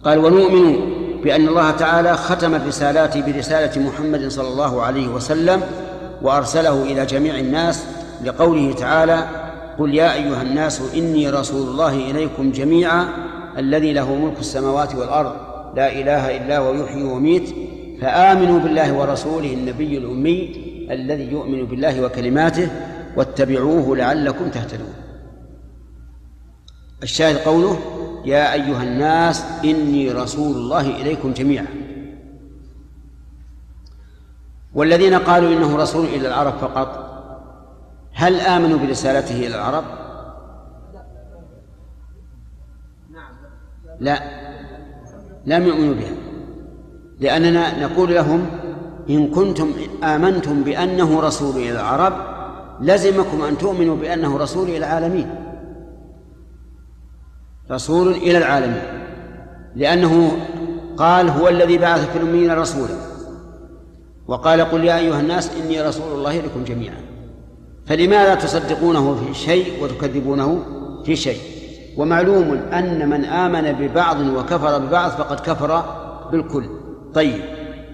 قال: ونؤمن بأن الله تعالى ختم الرسالات برسالة محمد صلى الله عليه وسلم وأرسله إلى جميع الناس، لقوله تعالى: قل يا أيها الناس إني رسول الله إليكم جميعا الذي له ملك السماوات والأرض لا إله إلا هو يحيي ويميت فآمنوا بالله ورسوله النبي الأمي الذي يؤمن بالله وكلماته واتبعوه لعلكم تهتدون. الشاهد قوله: يا أيها الناس إني رسول الله إليكم جميعا. والذين قالوا إنه رسول إلى العرب فقط، هل آمنوا برسالته إلى العرب؟ لا، لم يؤمنوا بها، لأننا نقول لهم: إن كنتم آمنتم بأنه رسول إلى العرب لزمكم أن تؤمنوا بأنه رسول إلى العالمين، رسول إلى العالمين، لأنه قال: هو الذي بعث في الأميين رسولا، وقال: قل يا أيها الناس إني رسول الله إليكم جميعا. فلماذا تصدقونه في شيء وتكذبونه في شيء؟ ومعلوم أن من آمن ببعض وكفر ببعض فقد كفر بالكل. طيب،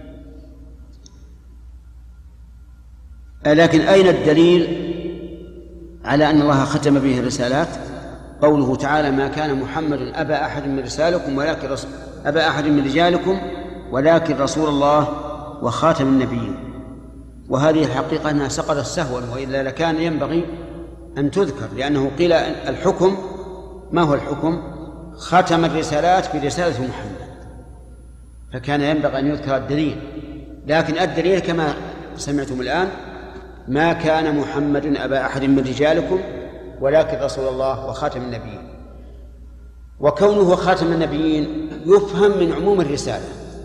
لكن أين الدليل على أن الله ختم به الرسالات؟ قوله تعالى: ما كان محمد أبا أحد من رسالكم ولكن أبا أحد من رجالكم ولكن رسول الله وخاتم النبيين. وهذه الحقيقة أنها سقطت سهوا، وإلا لكان ينبغي أن تذكر، لأنه قيل الحكم. ما هو الحكم؟ ختم الرسالات برسالة محمد، فكان ينبغي أن يذكر الدليل. لكن الدليل كما سمعتم الآن: ما كان محمد أبا أحد من رجالكم ولكن رسول الله وخاتم النبيين. وكونه خاتم النبيين يفهم من عموم الرسالة،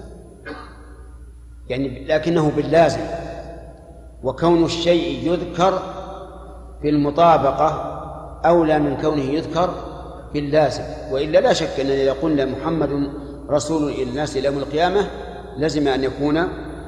يعني لكنه باللازم. وكون الشيء يذكر في المطابقة أولى من كونه يذكر باللازم، وإلا لا شك أن إذا قلنا محمد رسول إلى الناس إلى يوم القيامة لازم أن يكون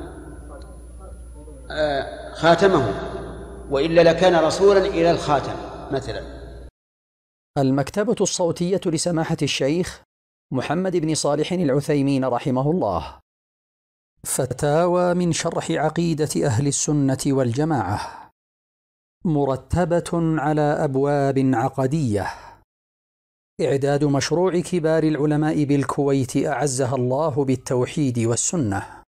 خاتمه، وإلا لكان رسولا إلى الخاتم مثلا. المكتبة الصوتية لسماحة الشيخ محمد بن صالح العثيمين رحمه الله. فتاوى من شرح عقيدة أهل السنة والجماعة، مرتبة على أبواب عقدية. إعداد مشروع كبار العلماء بالكويت أعزها الله بالتوحيد والسنة.